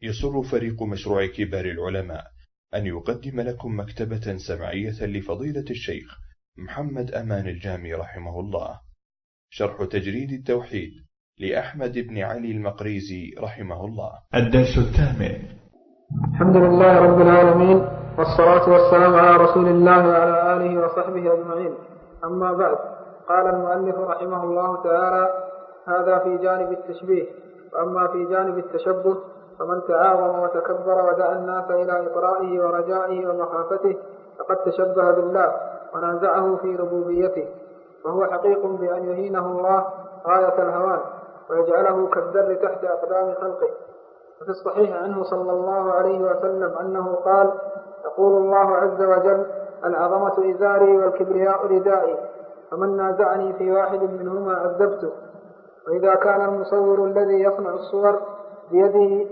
يسر فريق مشروع كبار العلماء أن يقدم لكم مكتبة سمعية لفضيلة الشيخ محمد أمان الجامي رحمه الله، شرح تجريد التوحيد لأحمد بن علي المقريزي رحمه الله. الدرس الثامن. الحمد لله رب العالمين، والصلاة والسلام على رسول الله وعلى آله وصحبه أجمعين. أما بعد، قال المؤلف رحمه الله تعالى: هذا في جانب التشبيه. وأما في جانب التشبه فمن تعاظم وتكبر ودعا الناس إلى إطرائه ورجائه ومخافته فقد تشبه بالله ونازعه في ربوبيته، وهو حقيق بأن يهينه الله غاية الهوان ويجعله كالذر تحت أقدام خلقه. وفي الصحيح عنه صلى الله عليه وسلم أنه قال: يقول الله عز وجل: العظمة إزاري والكبرياء ردائي، فمن نازعني في واحد منهما عذبته. وإذا كان المصور الذي يصنع الصور بيده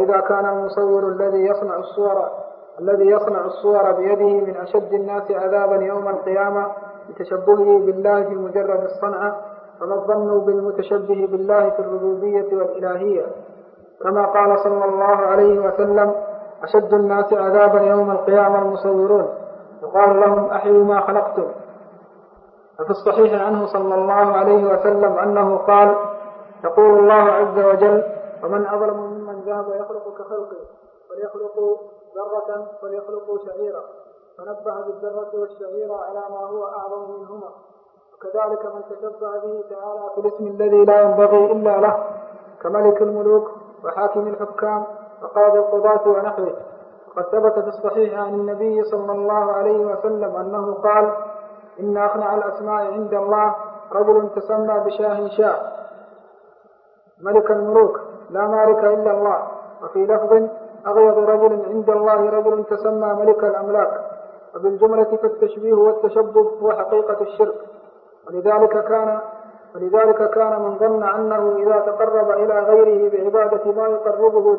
بيده من أشد الناس عذابا يوم القيامة لتشبهه بالله في مجرد الصنعة، فما الظن بالمتشبه بالله في الربوبية والإلهية؟ كما قال صلى الله عليه وسلم: أشد الناس عذابا يوم القيامة المصورون، وقال لهم: أحيوا ما خلقتم. وفي الصحيح عنه صلى الله عليه وسلم أنه قال: يقول الله عز وجل: ومن أظلم ممن ذهب يخلق كخلقي، فليخلقوا ذرة فليخلقوا شعيرا، فنبه بالذرة والشعيرة على ما هو أعظم منهما. وكذلك من تشبه به تعالى في الاسم الذي لا ينبغي إلا له، كملك الملوك وحاكم الحكام وقاضي القضاة ونحوه. وقد ثبت في الصحيح عن النبي صلى الله عليه وسلم أنه قال: إن أخنع الأسماء عند الله رجل تسمى بشاه شاه، ملك الملوك لا مالك إلا الله. وفي لفظ: أغيظ رجل عند الله رجل تسمى ملك الأملاك. وبالجملة فالتشبيه والتشبه هو حقيقة الشرك. ولذلك كان من ظن أنه إذا تقرب إلى غيره بعبادة ما يقربه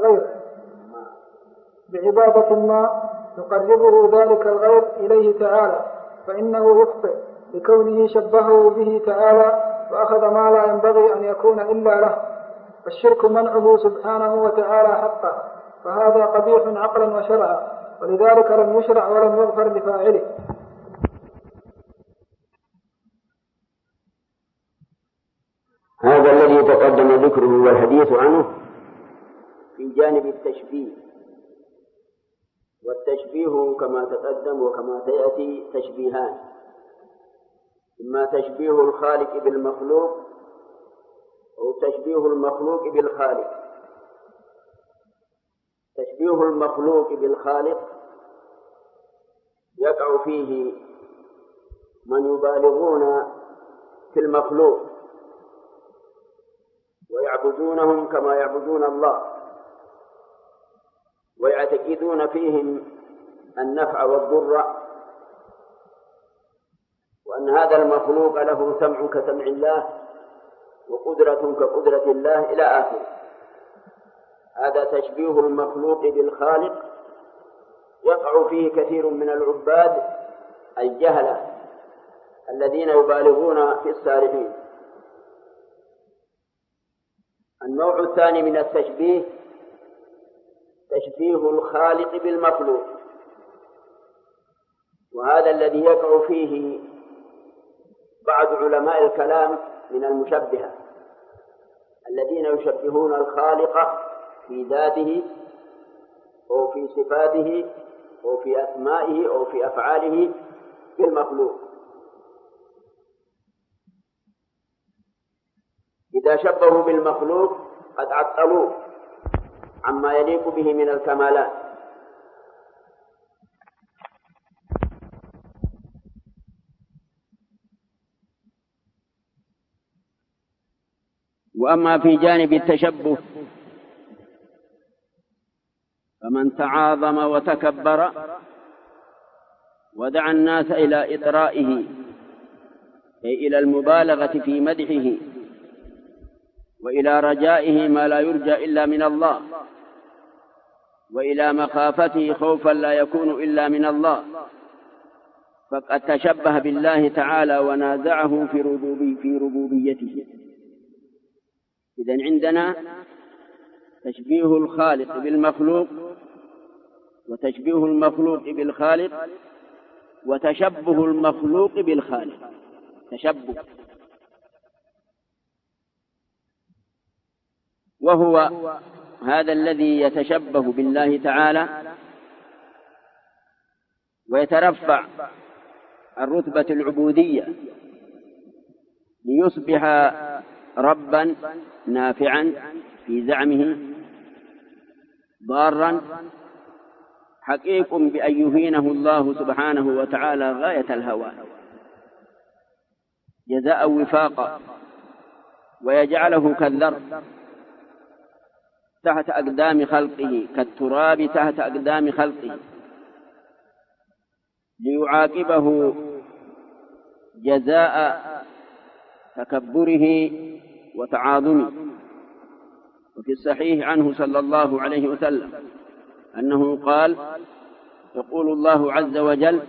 ذلك الغير إليه تعالى، فإنه يخطئ لكونه شبهه به تعالى وأخذ ما لا ينبغي أن يكون إلا له. فالشرك منعه سبحانه وتعالى حقا، فهذا قبيح عقلا وشرعا، ولذلك لم يشرع ولم يغفر لفاعله. هذا الذي تقدم ذكره والحديث عنه في جانب التشبيه. والتشبيه كما تقدم وكما سيأتي تشبيهان: إما تشبيه الخالق بالمخلوق أو تشبيه المخلوق بالخالق. تشبيه المخلوق بالخالق يقع فيه من يبالغون في المخلوق ويعبدونهم كما يعبدون الله، ويعتقدون فيهم النفع والضر، وأن هذا المخلوق له سمع كسمع الله وقدرة كقدرة الله إلى آخره. هذا تشبيه المخلوق بالخالق يقع فيه كثير من العباد الجهلة الذين يبالغون في السارحين. النوع الثاني من التشبيه تشبيه الخالق بالمخلوق، وهذا الذي يقع فيه بعض علماء الكلام من المشبهة الذين يشبهون الخالق في ذاته أو في صفاته أو في أسمائه أو في أفعاله بالمخلوق. إذا شبهوا بالمخلوق قد عطلوه عما يليق به من الكمالات. وأما في جانب التشبه فمن تعاظم وتكبر ودعا الناس إلى إطرائه، أي إلى المبالغة في مدحه وإلى رجائه ما لا يرجى إلا من الله، وإلى مخافته خوفا لا يكون إلا من الله، فقد تشبه بالله تعالى ونازعه في ربوبيته. إذن عندنا تشبيه الخالق بالمخلوق، وتشبيه المخلوق بالخالق، وتشبه المخلوق بالخالق. تشبه، وهو هذا الذي يتشبه بالله تعالى ويترفع عن رتبة العبودية ليصبح ربا نافعا في زعمه، ضارا، حقيق بأن يهينه الله سبحانه وتعالى غاية الهوان جزاء وفاقا، ويجعله كالذر تحت أقدام خلقه، كالتراب تحت أقدام خلقه، ليعاقبه جزاء تكبره وتعاظمه. وفي الصحيح عنه صلى الله عليه وسلم أنه قال: يقول الله عز وجل،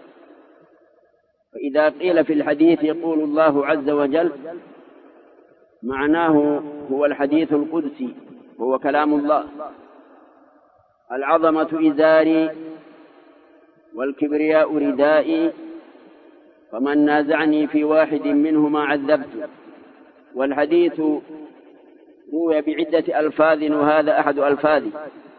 فإذا قيل في الحديث يقول الله عز وجل، معناه هو الحديث القدسي، هو كلام الله: العظمة إزاري والكبرياء ردائي، فمن نازعني في واحد منهما عذبته. والحديث روي بعدة ألفاظ وهذا أحد ألفاظه.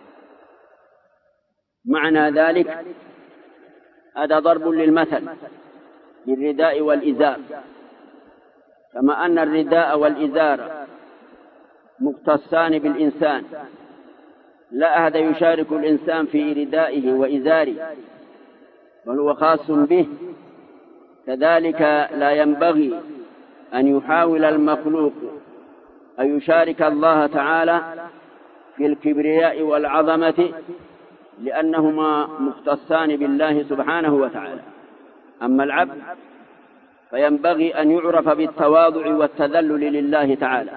معنى ذلك هذا ضرب للمثل بالرداء والإزار، كما أن الرداء والإزار مختصان بالإنسان، لا أحد يشارك الإنسان في ردائه وإزاره، بل هو خاص به. كذلك لا ينبغي أن يحاول المخلوق أن يشارك الله تعالى في الكبرياء والعظمة، لأنهما مختصان بالله سبحانه وتعالى. أما العبد فينبغي أن يعرف بالتواضع والتذلل لله تعالى.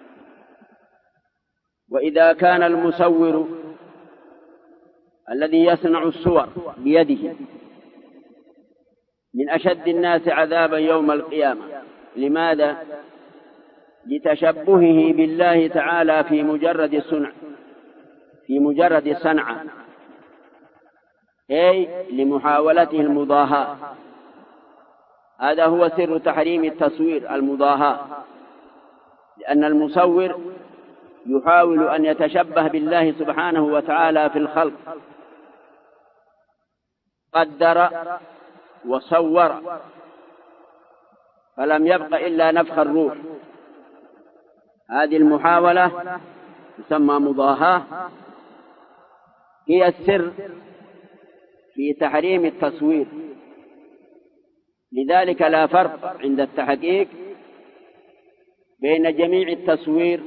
وإذا كان المصور الذي يصنع الصور بيده من أشد الناس عذابا يوم القيامة، لماذا؟ لتشبهه بالله تعالى في مجرد الصنع، في مجرد الصنعة، أي لمحاولته المضاهاة. هذا هو سر تحريم التصوير، المضاهاة، لأن المصور يحاول أن يتشبه بالله سبحانه وتعالى في الخلق، قدر وصور فلم يبق إلا نفخ الروح. هذه المحاولة تسمى مضاهاة، هي السر في تحريم التصوير. لذلك لا فرق عند التحقيق بين جميع التصوير،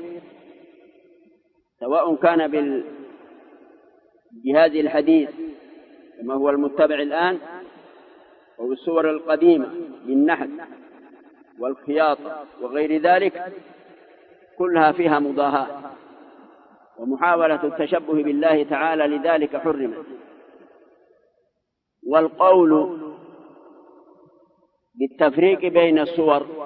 سواء كان بالجهاز الحديث كما هو المتبع الآن، أو الصور القديمة بالنحت والخياطة وغير ذلك، كلها فيها مضاهاة ومحاولة التشبه بالله تعالى، لذلك حرمت. والقول بالتفريق بين الصور،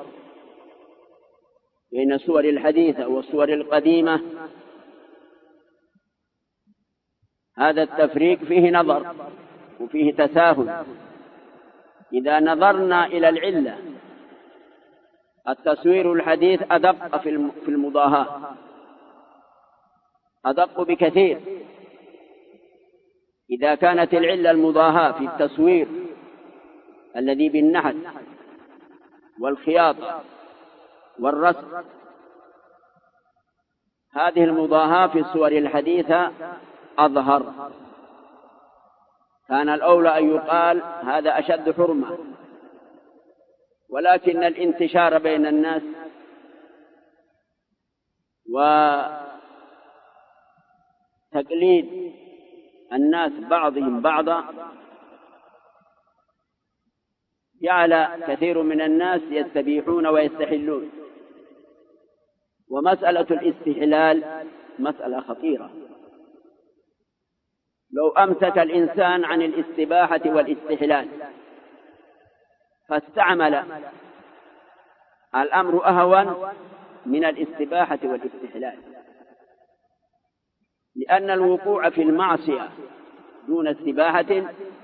بين الصور الحديثة والصور القديمة، هذا التفريق فيه نظر وفيه تساهل. إذا نظرنا إلى العلة، التصوير الحديث أدق في المضاهاة، أدق بكثير. إذا كانت العلة المضاهاة في التصوير الذي بالنحت والخياطة والرسم، هذه المضاهاة في الصور الحديثة أظهر، كان الأولى أن يقال هذا أشد حرمة. ولكن الانتشار بين الناس وتقليد الناس بعضهم بعضا جعل كثير من الناس يستبيحون ويستحلون. ومسألة الاستحلال مسألة خطيرة. لو أمسك الإنسان عن الاستباحة والاستحلال فاستعمل، الأمر أهون من الاستباحة والاستحلال. لأن الوقوع في المعصية دون استباحة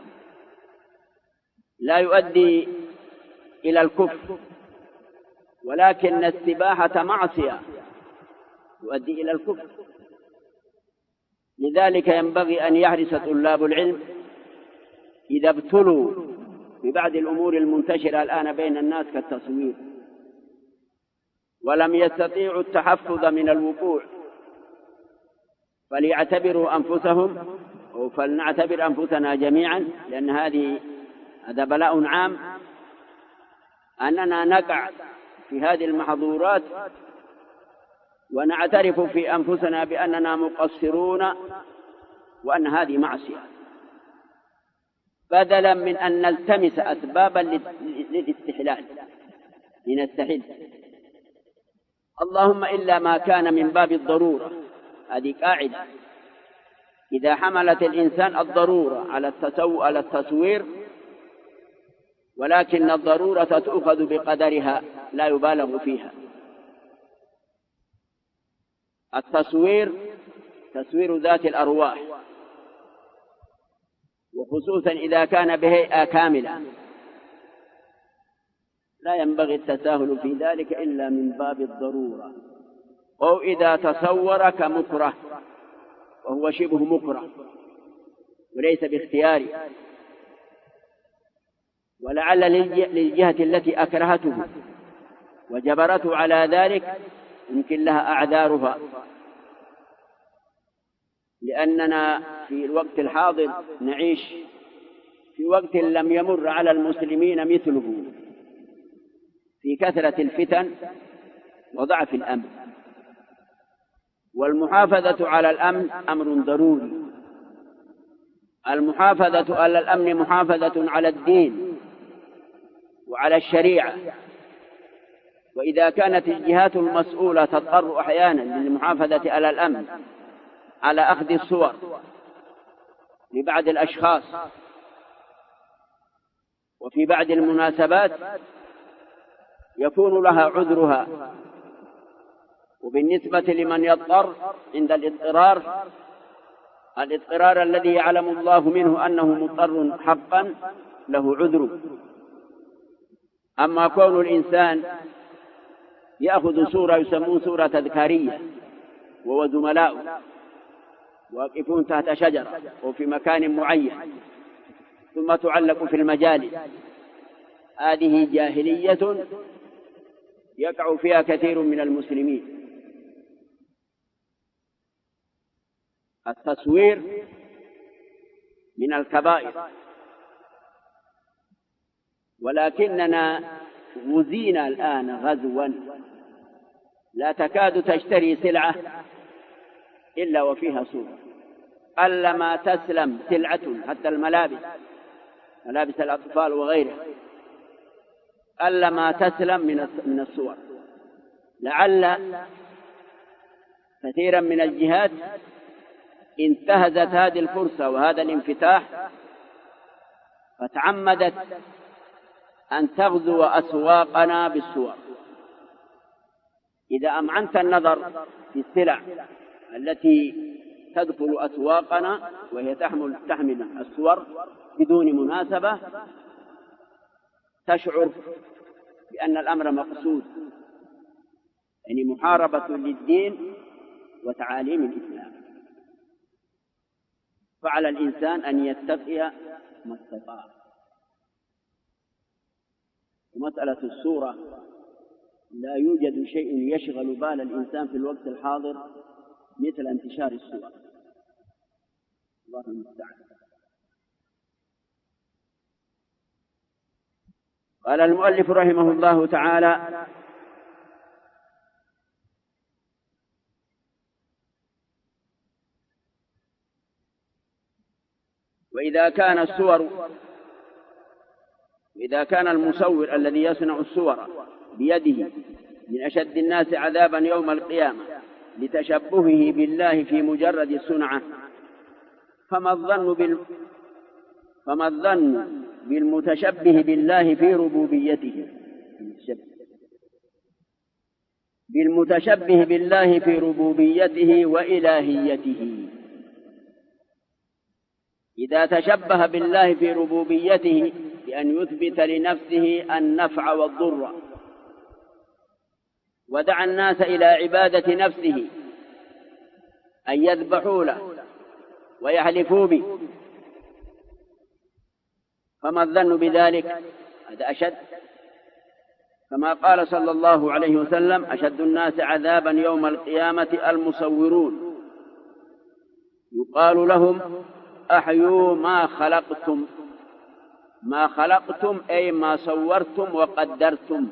لا يؤدي إلى الكفر، ولكن استباحة معصية يؤدي إلى الكفر. لذلك ينبغي أن يحرص طلاب العلم إذا ابتلوا ببعض الأمور المنتشرة الآن بين الناس كالتصوير ولم يستطيعوا التحفظ من الوقوع، فليعتبروا أنفسهم وفلنعتبر أنفسنا جميعا، لأن هذا بلاء عام أننا نقع في هذه المحظورات ونعترف في أنفسنا بأننا مقصرون وأن هذه معصية، بدلا من أن نلتمس أسبابا للاستحلال لنستحل. اللهم إلا ما كان من باب الضرورة، هذه قاعدة، إذا حملت الإنسان الضرورة على التصوير، ولكن الضرورة تؤخذ بقدرها لا يبالغ فيها. التصوير تصوير ذات الأرواح، وخصوصا إذا كان بهيئة كاملة، لا ينبغي التساهل في ذلك إلا من باب الضرورة، أو إذا تصور كمكره وهو شبه مكره وليس باختياري، ولعل للجهة التي أكرهته وجبرته على ذلك يمكن لها أعذارها، لأننا في الوقت الحاضر نعيش في وقت لم يمر على المسلمين مثله في كثرة الفتن وضعف الأمن، والمحافظة على الأمن أمر ضروري. المحافظة على الأمن محافظة على الدين وعلى الشريعة، وإذا كانت الجهات المسؤولة تضطر أحيانا للمحافظة على الأمن على أخذ الصور لبعض الأشخاص وفي بعض المناسبات يكون لها عذرها، وبالنسبة لمن يضطر عند الاضطرار الذي يعلم الله منه أنه مضطر حقا له عذر. أما كون الإنسان يأخذ صورة يسمون صورة تذكارية وهو زملاء واقفون تحت شجرة أو في مكان معين ثم تعلق في المجالس، هذه جاهلية يقع فيها كثير من المسلمين. التصوير من الكبائر، ولكننا غزينا الآن غزوا لا تكاد تشتري سلعة إلا وفيها صورة، قلما تسلم سلعة، حتى ملابس الأطفال وغيرها قلما تسلم من الصور. لعل كثيرا من الجهات انتهزت هذه الفرصة وهذا الانفتاح فتعمدت أن تغزو أسواقنا بالصور. إذا أمعنت النظر في السلع التي تدخل أسواقنا وهي تحمل الصور بدون مناسبة، تشعر بأن الأمر مقصود، يعني محاربة للدين وتعاليم الإسلام. فعلى الإنسان أن يتقي ما استطاع. ومسألة الصورة لا يوجد شيء يشغل بال الإنسان في الوقت الحاضر مثل انتشار الصور. الله المستعان. قال المؤلف رحمه الله تعالى: وإذا كان المصور الذي يصنع الصور بيده من أشد الناس عذابا يوم القيامة لتشبهه بالله في مجرد الصنعة، فما الظن بالمتشبه بالله في ربوبيته وإلهيته. إذا تشبه بالله في ربوبيته بأن يثبت لنفسه النفع والضر، ودعا الناس إلى عبادة نفسه، أن يذبحوا له ويحلفوا به، فما الظن بذلك؟ هذا أشد، كما قال صلى الله عليه وسلم: أشد الناس عذابا يوم القيامة المصورون، يقال لهم: أحيوا ما خلقتم. ما خلقتم أي ما صورتم وقدرتم.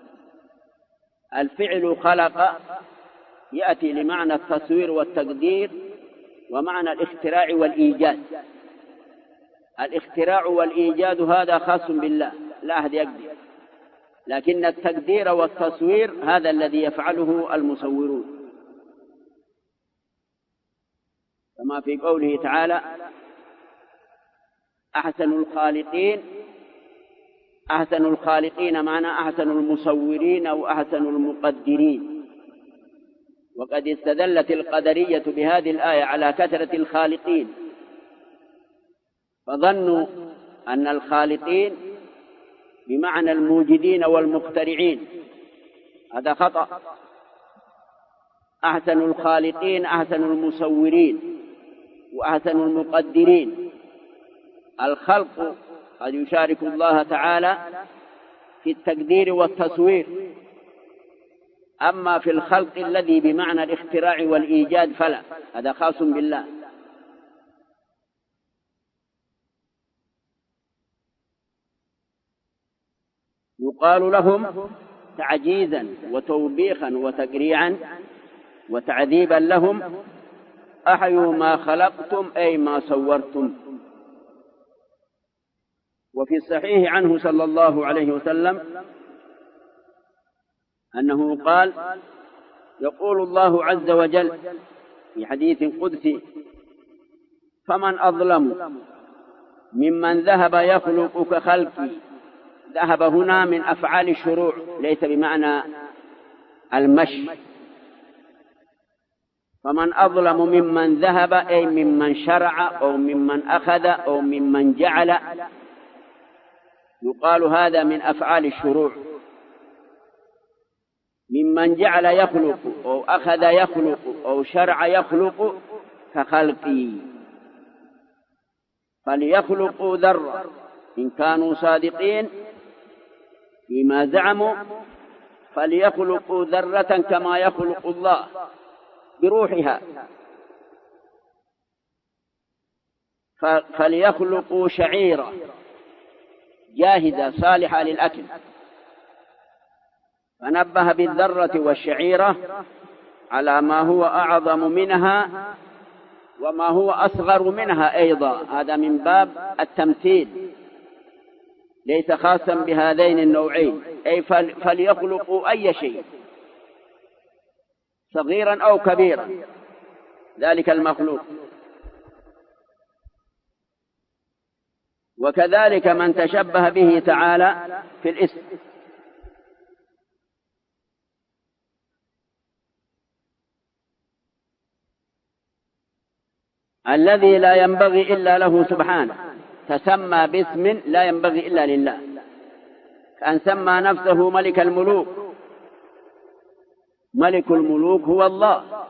الفعل خلق يأتي لمعنى التصوير والتقدير ومعنى الاختراع والإيجاد. الاختراع والإيجاد هذا خاص بالله، لا أحد يقدر، لكن التقدير والتصوير هذا الذي يفعله المصورون، كما في قوله تعالى: أحسن الخالقين. أحسن الخالقين معنى أحسن المصورين أو أحسن المقدرين. وقد استدلت القدرية بهذه الآية على كثرة الخالقين، فظنوا أن الخالقين بمعنى الموجدين والمخترعين، هذا خطأ. أحسن الخالقين أحسن المصورين وأحسن المقدرين. الخلق قد يشارك الله تعالى في التقدير والتصوير، أما في الخلق الذي بمعنى الاختراع والإيجاد فلا، هذا خاص بالله. يقال لهم تعجيزا وتوبيخا وتقريعا وتعذيبا لهم: أحيوا ما خلقتم أي ما صورتم. وفي الصحيح عنه صلى الله عليه وسلم أنه قال: يقول الله عز وجل في حديث قدسي: فمن أظلم ممن ذهب يخلق كخلقي. ذهب هنا من أفعال الشروع، ليس بمعنى المشي. فمن أظلم ممن ذهب أي ممن شرع أو ممن أخذ أو ممن جعل، يقال هذا من أفعال الشروع. ممن جعل يخلق أو أخذ يخلق أو شرع يخلق كخلقي. فليخلقوا ذرة إن كانوا صادقين فيما زعموا، فليخلقوا ذرة كما يخلق الله بروحها. فليخلقوا شعيرة جاهزة صالحة للأكل، فنبه بالذرة والشعيرة على ما هو أعظم منها وما هو أصغر منها أيضا، هذا من باب التمثيل، ليس خاصا بهذين النوعين. أي فليخلقوا أي شيء صغيرا أو كبيرا، ذلك المخلوق. وكذلك من تشبه به تعالى في الاسم، الذي لا ينبغي إلا له سبحانه، تسمى باسم لا ينبغي إلا لله، كأن سمى نفسه ملك الملوك. ملك الملوك هو الله.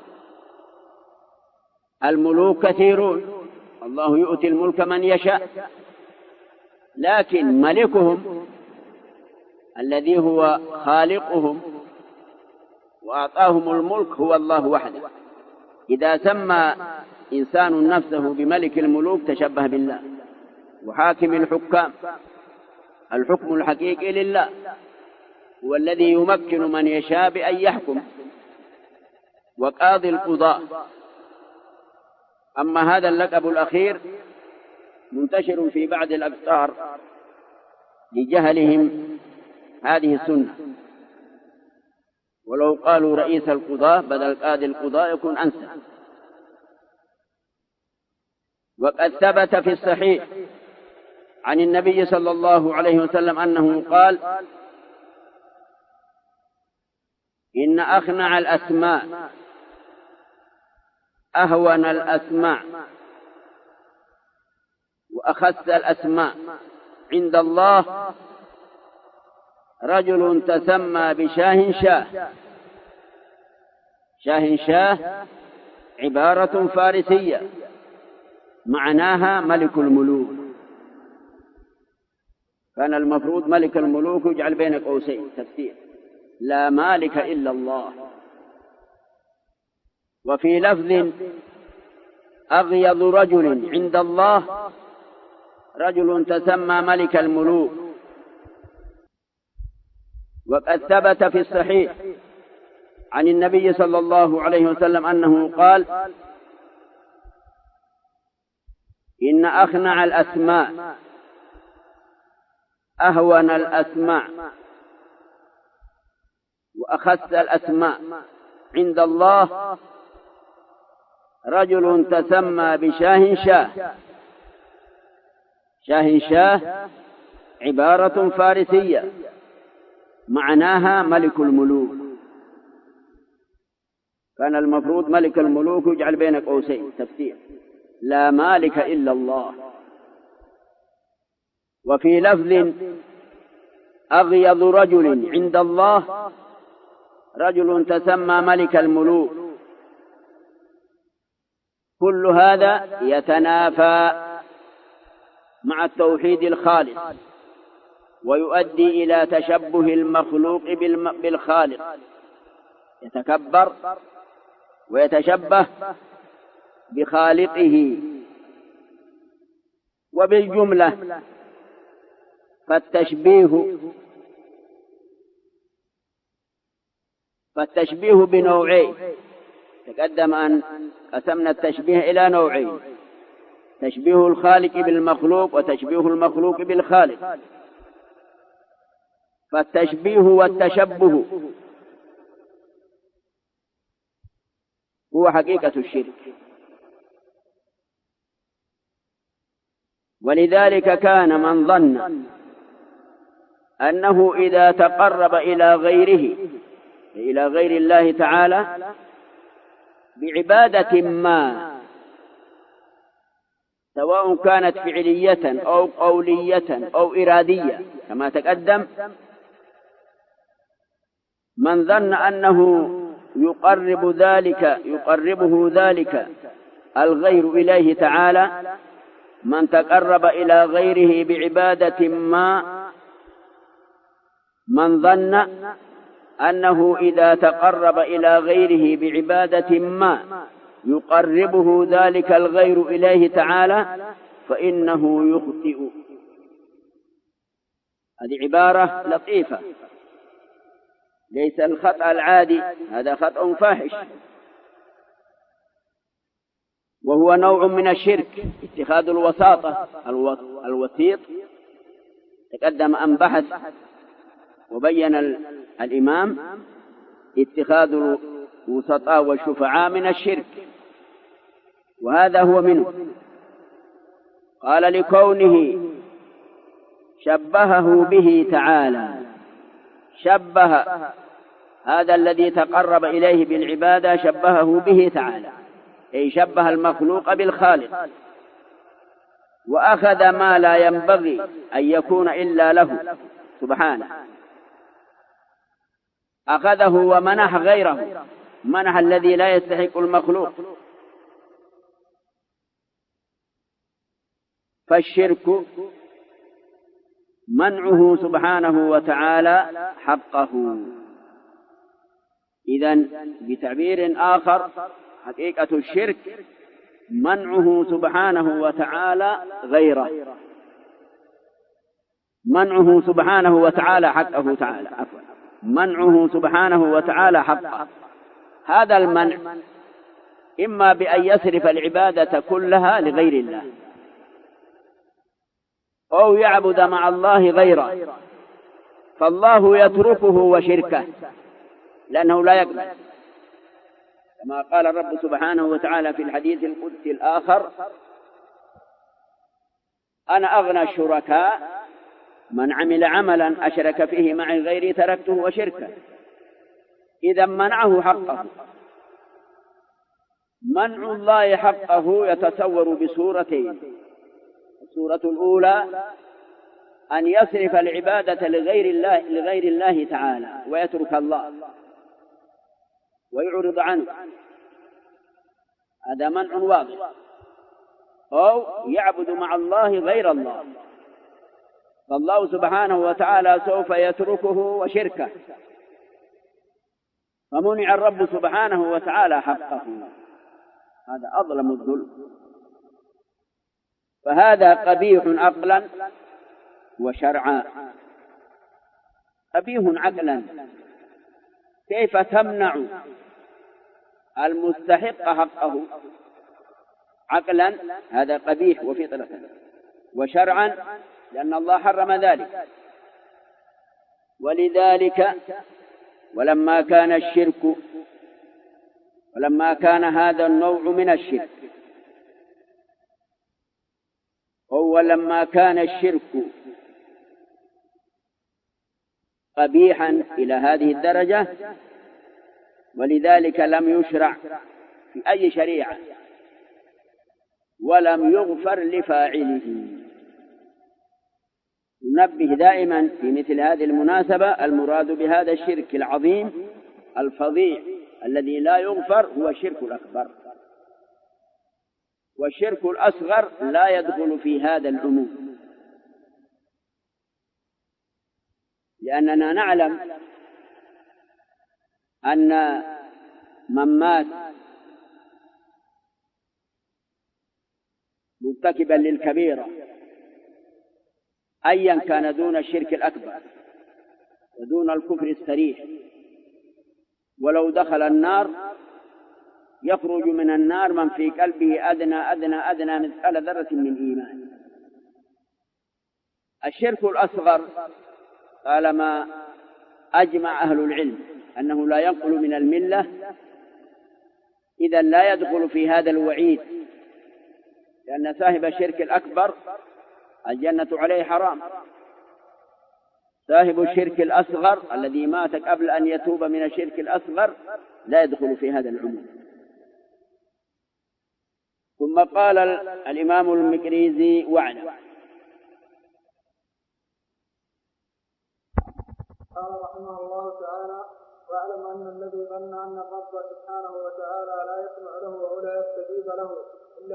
الملوك كثيرون، الله يؤتي الملك من يشاء، لكن ملكهم الذي هو خالقهم وأعطاهم الملك هو الله وحده. إذا سمى إنسان نفسه بملك الملوك تشبه بالله. وحاكم الحكام، الحكم الحقيقي لله، هو الذي يمكن من يشاء بأن يحكم. وقاضي القضاء. أما هذا اللقب الأخير منتشر في بعض الأقطار لجهلهم هذه السنة، ولو قالوا رئيس القضاء بدل قاضي القضاء يكون أنسب. وقد ثبت في الصحيح عن النبي صلى الله عليه وسلم أنه قال: إن أخنع الأسماء أهون الأسماء وأخس الأسماء عند الله رجل تسمى بشاه شاه. شاه شاه عبارة فارسية معناها ملك الملوك. كان المفروض ملك الملوك يجعل بين قوسين تفسير لا مالك إلا الله. وفي لفظ أغيض رجل عند الله رجل تسمى ملك الملوك. وقد ثبت في الصحيح عن النبي صلى الله عليه وسلم أنه قال إن أخنع الأسماء أهون الأسماء وأخس الأسماء عند الله رجل تسمى بشاه شاه. شاه شاه عبارة فارسية معناها ملك الملوك. كان المفروض ملك الملوك يجعل بين قوسين تفسير لا مالك إلا الله. وفي لفظ أغيض رجل عند الله رجل تسمى ملك الملوك. كل هذا يتنافى مع التوحيد الخالص ويؤدي إلى تشبه المخلوق بالخالق، يتكبر ويتشبه بخالقه. وبالجملة فالتشبيه بنوعين. تقدم أن قسمنا التشبيه إلى نوعين: تشبيه الخالق بالمخلوق وتشبيه المخلوق بالخالق. فالتشبيه والتشبه هو حقيقة الشرك. ولذلك كان من ظن أنه إذا تقرب إلى غير الله تعالى بعبادة ما، سواء كانت فعلية أو قولية أو إرادية كما تقدم، من ظن أنه يقربه ذلك الغير إليه تعالى، من تقرب إلى غيره بعبادة ما، من ظن أنه إذا تقرب إلى غيره بعبادة ما يقربه ذلك الغير إليه تعالى فإنه يخطئ. هذه عبارة لطيفة، ليس الخطأ العادي، هذا خطأ فاحش، وهو نوع من الشرك، اتخاذ الوساطة الوسيط. تقدم أن بحث وبين الإمام اتخاذ الوسطاء والشفعاء من الشرك، وهذا هو منه. قال لكونه شبهه به تعالى، شبه هذا الذي تقرب إليه بالعبادة شبهه به تعالى، أي شبه المخلوق بالخالق، وأخذ ما لا ينبغي أن يكون إلا له سبحانه، أخذه ومنح غيره، منح الذي لا يستحق المخلوق. فالشرك منعه سبحانه وتعالى حقه. إذن بتعبير آخر حقيقة الشرك منعه سبحانه وتعالى غيره، منعه سبحانه وتعالى حقه تعالى، عفوا، منعه سبحانه وتعالى حقه. هذا المنع إما بأن يصرف العبادة كلها لغير الله، أو يعبد مع الله غيره، فالله يتركه وشركه لأنه لا يقبل، كما قال الرب سبحانه وتعالى في الحديث القدسي الآخر: أنا أغنى الشركاء من عمل عملا أشرك فيه معي غيري تركته وشركه. إذا منعه حقه. منع الله حقه يتصور بصورتين: الصورة الأولى أن يصرف العبادة لغير الله تعالى ويترك الله ويعرض عنه، هذا منع واضح. أو يعبد مع الله غير الله، فالله سبحانه وتعالى سوف يتركه وشركه، فمنع الرب سبحانه وتعالى حقه، هذا أظلم الظلم. فهذا قبيح عقلا وشرعا. قبيح عقلا، كيف تمنع المستحق حقه؟ عقلا هذا قبيح وفطرة، وشرعا لأن الله حرم ذلك. ولذلك ولما كان هذا النوع من الشرك، ولما كان الشرك قبيحا إلى هذه الدرجة، ولذلك لم يشرع في أي شريعة ولم يغفر لفاعله. ننبه دائما في مثل هذه المناسبة، المراد بهذا الشرك العظيم الفظيع الذي لا يغفر هو الشرك الأكبر، والشرك الأصغر لا يدخل في هذا العموم، لأننا نعلم أن من مات مرتكبا للكبيرة أيا كان دون الشرك الأكبر ودون الكفر الصريح، ولو دخل النار يخرج من النار من في قلبه أدنى مثقال ذرة من إيمان. الشرك الأصغر طالما أجمع أهل العلم أنه لا ينقل من الملة، إذا لا يدخل في هذا الوعيد، لأن صاحب الشرك الأكبر الجنة عليه حرام. صاحب الشرك الأصغر الذي مات قبل أن يتوب من الشرك الأصغر لا يدخل في هذا العموم. ثم قال الإمام المقريزي: واعلم. قال رحمه الله تعالى: واعلم أن الذي ظن أن الرب سبحانه وتعالى لا يسمع له أو لا يستجيب له إلا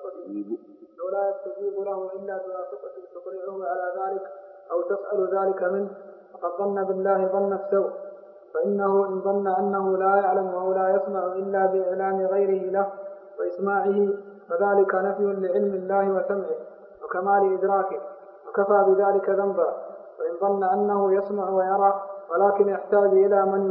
بواسطة تقرعه على ذلك أو تسأل ذلك منه، فقد ظن بالله ظن السوء، فإنه إن ظن أنه لا يعلم أو لا يسمع إلا بإعلام غيره له وإسماعه، فذلك نفي لعلم الله وسمعه وكمال إدراكه، وكفى بذلك ذنبا. وإن ظن أنه يسمع ويرى ولكن يحتاج إلى من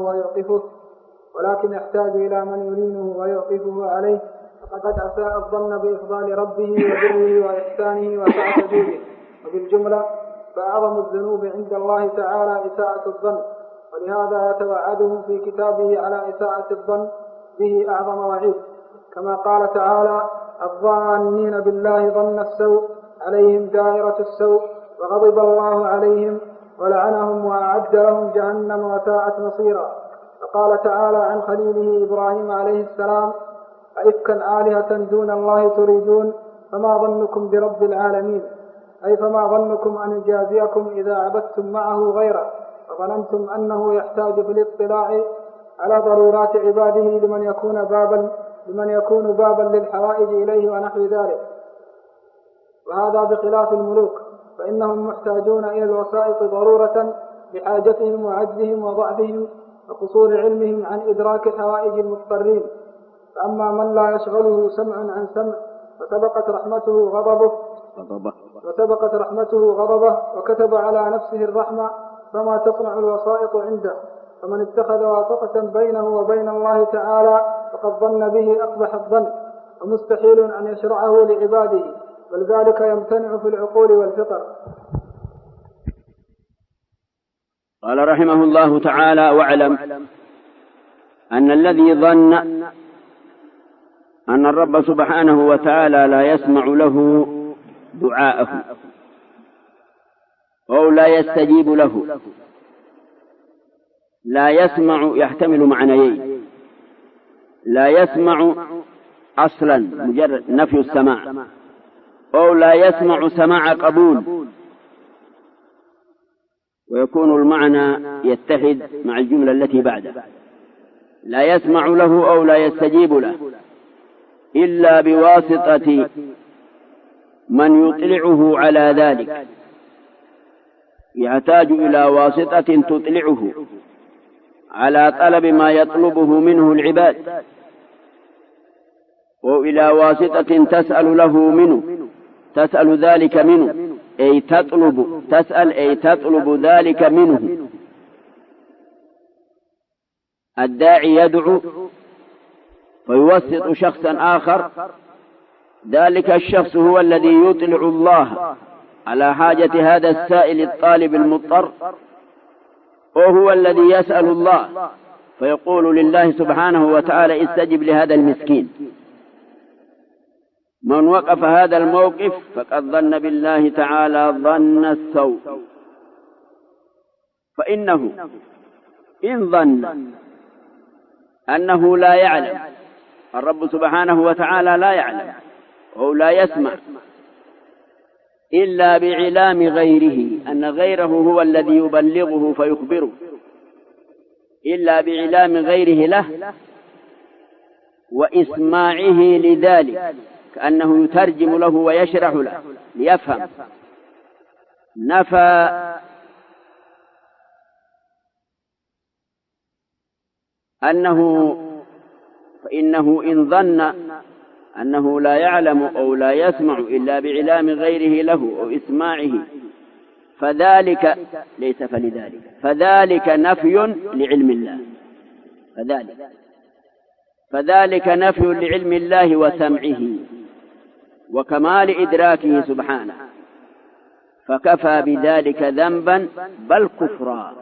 يلينه ويعطفه عليه، فقد أساء الظن بإفضال ربه وبره وإحسانه وسعة جوده. وبالجملة فأعظم الذنوب عند الله تعالى إساءة الظن، ولهذا يتوعدهم في كتابه على إساءة الظن به أعظم وعيد، كما قال تعالى: الظانين بالله ظن السوء عليهم دائرة السوء وغضب الله عليهم ولعنهم وأعد لهم جهنم وساءت مصيرا. وقال تعالى عن خليله إبراهيم عليه السلام: أئفكا آلهة دون الله تريدون فما ظنكم برب العالمين، أي فما ظنكم أن يجازيكم إذا عبدتم معه غيره وظننتم أنه يحتاج بالاطلاع على ضرورات عباده لمن يكون بابا للحوائج إليه ونحو ذلك. وهذا بخلاف الملوك، فإنهم محتاجون إلى الوسائط ضرورة لحاجتهم وعجزهم وضعفهم وقصور علمهم عن إدراك حوائج المضطرين. فأما من لا يشغله سمع عن سمع وسبقت رحمته غضبه وكتب على نفسه الرحمة، فما تصنع الوسائط عنده. فمن اتخذ واسطة بينه وبين الله تعالى فقد ظن به أقبح الظن، ومستحيل أن يشرعه لعباده، بل ذلك يمتنع في العقول والفطر. قال رحمه الله تعالى: واعلم أن الذي ظن أن الرب سبحانه وتعالى لا يسمع له دعاءه أو لا يستجيب له. لا يسمع يحتمل معنيين: لا يسمع أصلا مجرد نفي السماع، أو لا يسمع سماع قبول، ويكون المعنى يتحد مع الجملة التي بعده: لا يسمع له أو لا يستجيب له إلا بواسطة من يطلعه على ذلك، يحتاج إلى واسطة تطلعه على طلب ما يطلبه منه العباد، وإلى واسطة تسأل ذلك منه، أي تطلب ذلك منه. الداعي يدعو فيوسط شخصا آخر، ذلك الشخص هو الذي يطلع الله على حاجة هذا السائل الطالب المضطر، وهو الذي يسأل الله فيقول لله سبحانه وتعالى: استجب لهذا المسكين. من وقف هذا الموقف فقد ظن بالله تعالى ظن السوء، فإنه إن ظن أنه لا يعلم، الرب سبحانه وتعالى لا يعلم أو لا يسمع إلا بعلام غيره، أن غيره هو الذي يبلغه فيخبره، إلا بعلام غيره له وإسماعه لذلك، كأنه يترجم له ويشرح له ليفهم. نفى فإنه إن ظن أنه لا يعلم أو لا يسمع إلا بعلام غيره له أو إسماعه، فذلك ليس فلذلك، فذلك نفي لعلم الله، فذلك نفي لعلم الله وسمعه وكمال إدراكه سبحانه، فكفى بذلك ذنبا بل كفرا،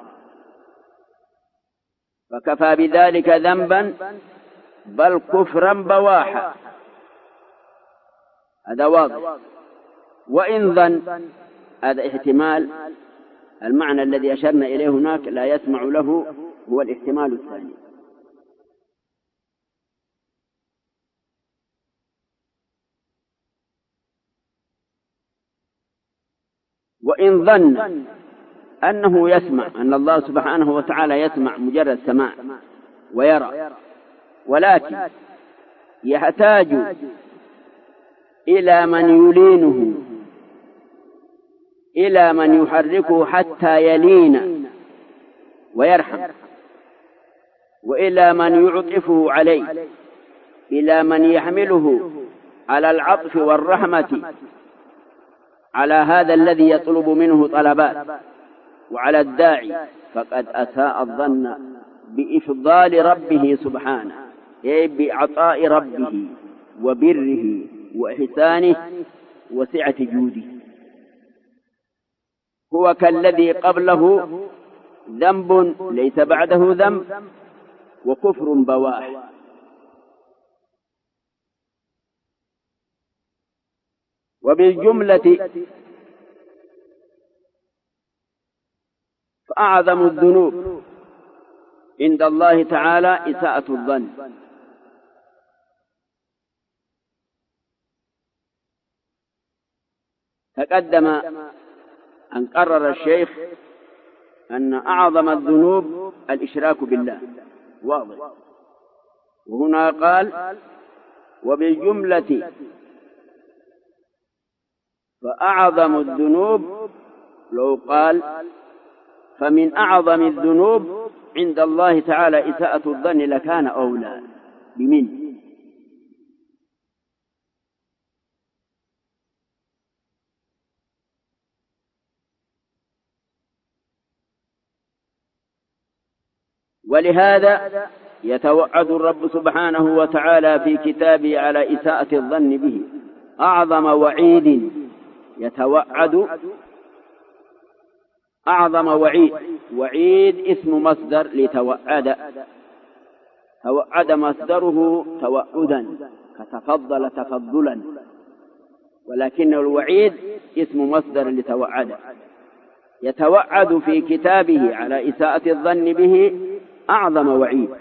فكفى بذلك ذنبا بل كفرا بواحا، هذا واضح. وإن ظن، هذا احتمال، المعنى الذي أشرنا إليه هناك لا يسمع له هو الاحتمال الثاني. وإن ظن أنه يسمع، أن الله سبحانه وتعالى يسمع مجرد سماع ويرى، ولكن يحتاج إلى من يلينه، إلى من يحركه حتى يلين ويرحم، وإلى من يعطفه عليه، إلى من يحمله على العطف والرحمة على هذا الذي يطلب منه طلبات، وعلى الداعي، فقد أساء الظن بإفضال ربه سبحانه، أي بعطاء ربه وبره وإحسانه وسعة جوده. هو كالذي قبله ذنب ليس بعده ذنب وكفر بواح. وبالجملة فأعظم الذنوب عند الله تعالى إساءة الظن. تقدم أن قرر الشيخ أن أعظم الذنوب الإشراك بالله، واضح. وهنا قال: وبالجملة فأعظم الذنوب، لو قال فمن أعظم الذنوب عند الله تعالى إساءة الظن لكان أولى بمن. ولهذا يتوعد الرب سبحانه وتعالى في كتابه على إساءة الظن به أعظم وعيد، يتوعد أعظم وعيد. وعيد اسم مصدر لتوعد، توعد مصدره توعدا كتفضل تفضلا، ولكن الوعيد اسم مصدر لتوعد. يتوعد في كتابه على إساءة الظن به أعظم وعيد،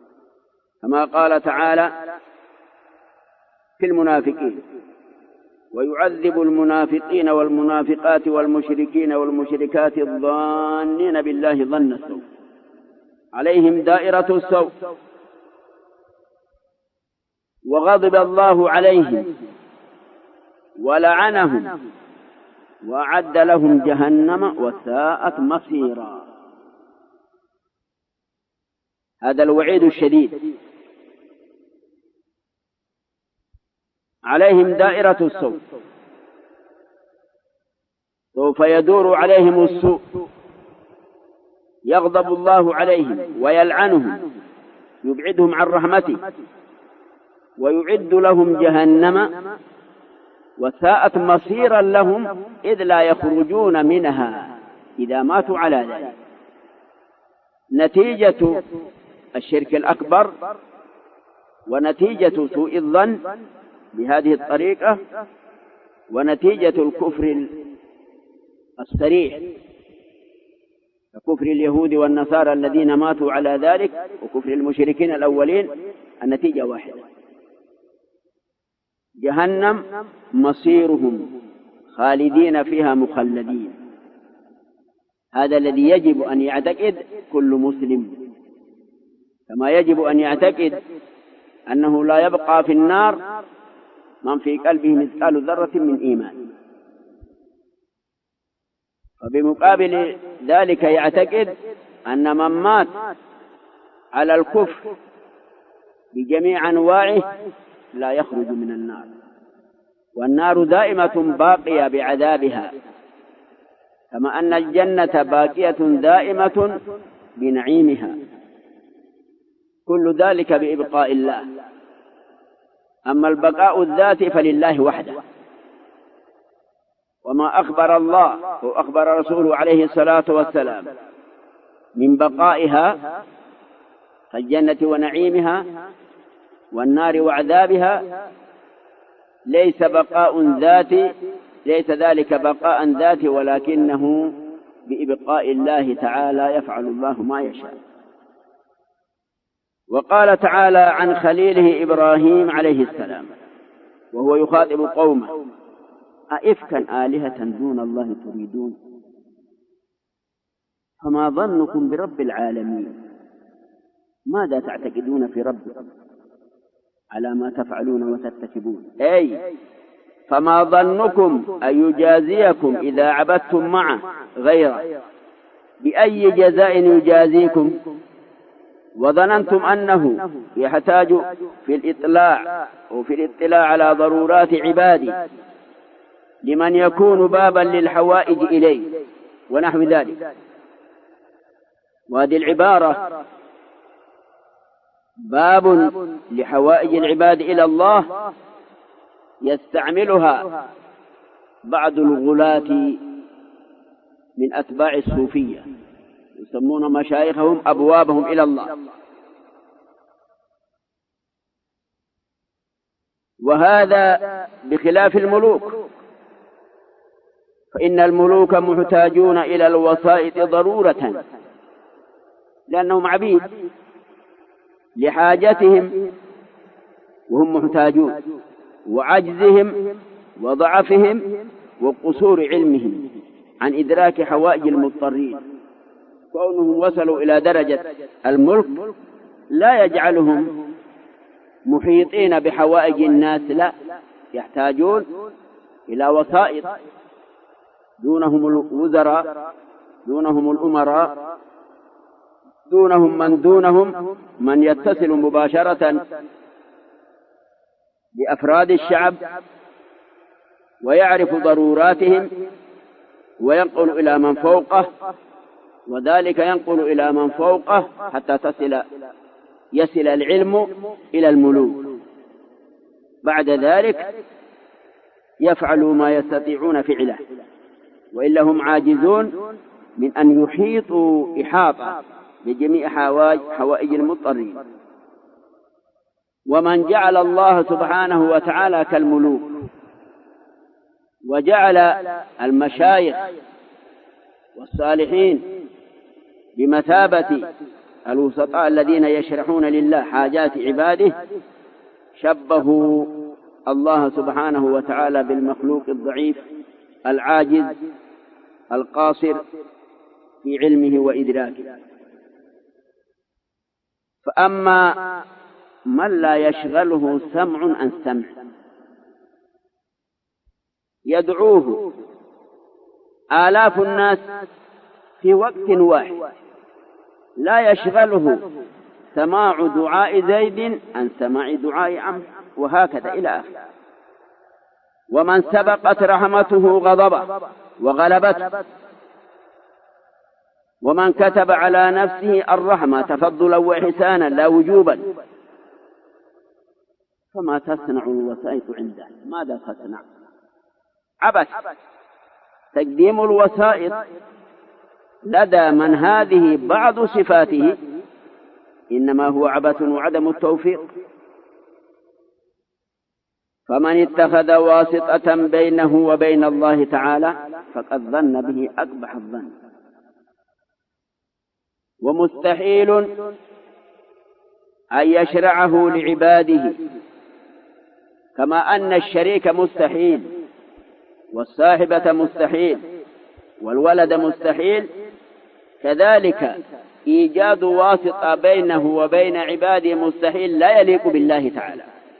كما قال تعالى في المنافقين: ويعذب المنافقين والمنافقات والمشركين والمشركات الظانين بالله ظن السوء عليهم دائرة السوء وغضب الله عليهم ولعنهم وأعد لهم جهنم وساءت مصيرا. هذا الوعيد الشديد. عليهم دائرة السوء، سوف يدور عليهم السوء، يغضب الله عليهم ويلعنهم، يبعدهم عن رحمته، ويعد لهم جهنم وساءت مصيرا لهم إذ لا يخرجون منها إذا ماتوا على ذلك. نتيجة الشرك الأكبر ونتيجة سوء الظن بهذه الطريقة ونتيجة الكفر الصريح ككفر اليهود والنصارى الذين ماتوا على ذلك وكفر المشركين الأولين، النتيجة واحدة: جهنم مصيرهم خالدين فيها مخلدين. هذا الذي يجب أن يعتقد كل مسلم، كما يجب أن يعتقد أنه لا يبقى في النار من في قلبه مثقال ذرة من إيمان. وبمقابل ذلك يعتقد أن من مات على الكفر بجميع أنواعه لا يخرج من النار، والنار دائمة باقية بعذابها، كما أن الجنة باقية دائمة بنعيمها، كل ذلك بإبقاء الله. أما البقاء الذاتي فلله وحده، وما أخبر الله وأخبر رسوله عليه الصلاة والسلام من بقائها كالجنة ونعيمها والنار وعذابها ليس بقاء ذاتي، ليس ذلك بقاء ذاتي، ولكنه بإبقاء الله تعالى يفعل الله ما يشاء. وقال تعالى عن خليله إبراهيم عليه السلام وهو يخاطب قومه: أئفكا آلهة دون الله تريدون فما ظنكم برب العالمين ماذا تعتقدون في ربكم على ما تفعلون وترتكبون. أي فما ظنكم أن يجازيكم إذا عبدتم معه غيره، بأي جزاء يجازيكم؟ وظننتم أنه يحتاج في الاطلاع على ضرورات عبادي لمن يكون بابا للحوائج إليه ونحو ذلك. وهذه العبارة باب لحوائج العباد إلى الله يستعملها بعض الغلاة من أتباع الصوفية، يسمون مشايخهم أبوابهم إلى الله. وهذا بخلاف الملوك، فإن الملوك محتاجون إلى الوسائط ضرورة، لأنهم عبيد لحاجتهم وهم محتاجون، وعجزهم وضعفهم وقصور علمهم عن إدراك حوائج المضطرين. كونهم وصلوا إلى درجة الملك لا يجعلهم محيطين بحوائج الناس، لا، يحتاجون إلى وسائط. دونهم الوزراء، دونهم الأمراء، دونهم من يتصل مباشرة بأفراد الشعب ويعرف ضروراتهم وينقل إلى من فوقه، وذلك ينقل إلى من فوقه حتى يصل العلم إلى الملوك. بعد ذلك يفعلوا ما يستطيعون فعله، وإلا هم عاجزون من أن يحيطوا إحاطة بجميع حوائج المضطرين. ومن جعل الله سبحانه وتعالى كالملوك وجعل المشايخ والصالحين بمثابة الوسطاء الذين يشرحون لله حاجات عباده، شبهوا الله سبحانه وتعالى بالمخلوق الضعيف العاجز القاصر في علمه وإدراكه. فأما من لا يشغله سمع عن سمع يدعوه آلاف الناس في وقت واحد، لا يشغله سماع دعاء زيد عن سماع دعاء عمرو، وهكذا إلى آخره. ومن سبقت رحمته غضبه وغلبته، ومن كتب على نفسه الرحمة تفضلا وإحسانا لا وجوبا، فما تصنع الوسائط عنده؟ ماذا تصنع؟ عبث. تقديم الوسائط لدى من هذه بعض صفاته إنما هو عبث وعدم التوفيق. فمن اتخذ واسطة بينه وبين الله تعالى فقد ظن به أقبح الظن. ومستحيل أن يشرعه لعباده، كما أن الشريك مستحيل، والصاحبة مستحيل، والولد مستحيل، كذلك إيجاد واسطة بينه وبين عباده مستحيل، لا يليق بالله تعالى،